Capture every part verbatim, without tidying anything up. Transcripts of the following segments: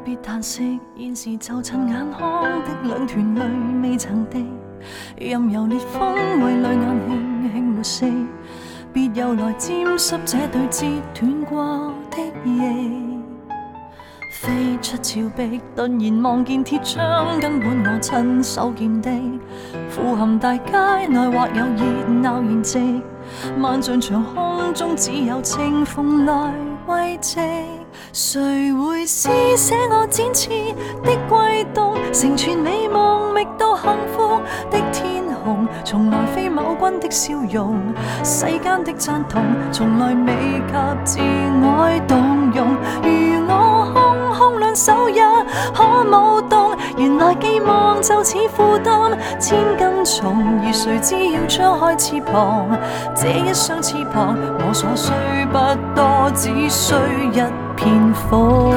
別嘆息，現時就趁眼眶的兩團淚未曾滴，任由烈風為淚眼輕輕抹拭，別又來沾濕這對折斷過的翼。飛出峭壁，突然望見鐵窗，根本我親手建的。俯瞰大街內或有熱鬧筵席，萬丈長空中只有清風來慰藉。誰會施捨我展翅的悸動，成全美夢覓到幸福的天空，從來非某君的笑容，世間的讚同從來未及自愛動容。如我空空兩手也可舞動，原來寄望就此負擔千斤重，而誰知要張開翅膀，這一雙翅膀我所需不多，只需一片風。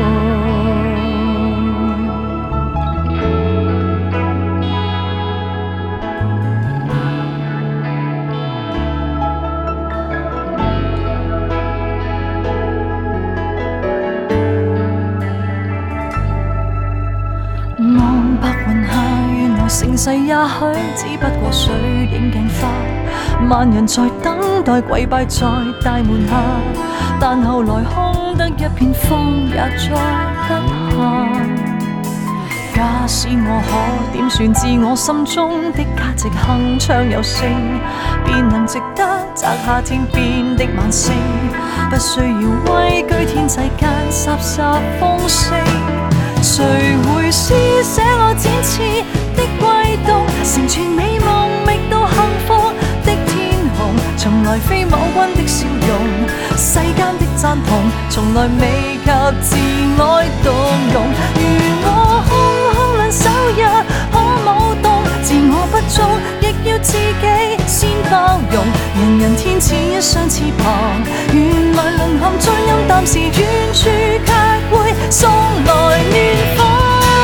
望白雲下，原來盛世也許只不過水影鏡花，萬人在等待跪拜在大門下，但後來空得一片風也再不下。假使我可點算自我心中的價值，鏗鏘有聲，便能值得摘下天邊的晚星，不需要畏懼天際間颯颯風聲。誰會施捨我展翅的悸動，成全美夢覓到幸福的天空，從來非某君的笑容，世間的讚同從來未及自愛動容。如我空空兩手也可舞動，自我不足亦要自己先包容，人人天似一雙翅膀，原來淪陷最暗淡時，遠處卻會送來暖風。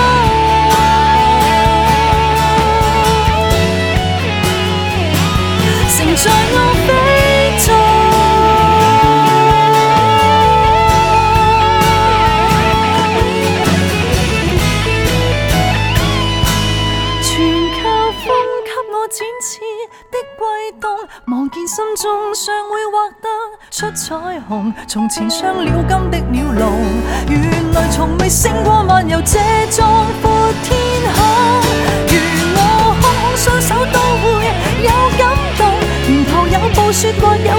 承載我飛縱，全靠風給我展翅的悸動，望見心中尚會畫得出彩虹，從前傷了金的鳥籠，原來從未勝過漫遊這壯闊天空。如我空空雙手都會有感動，沿途有步說過有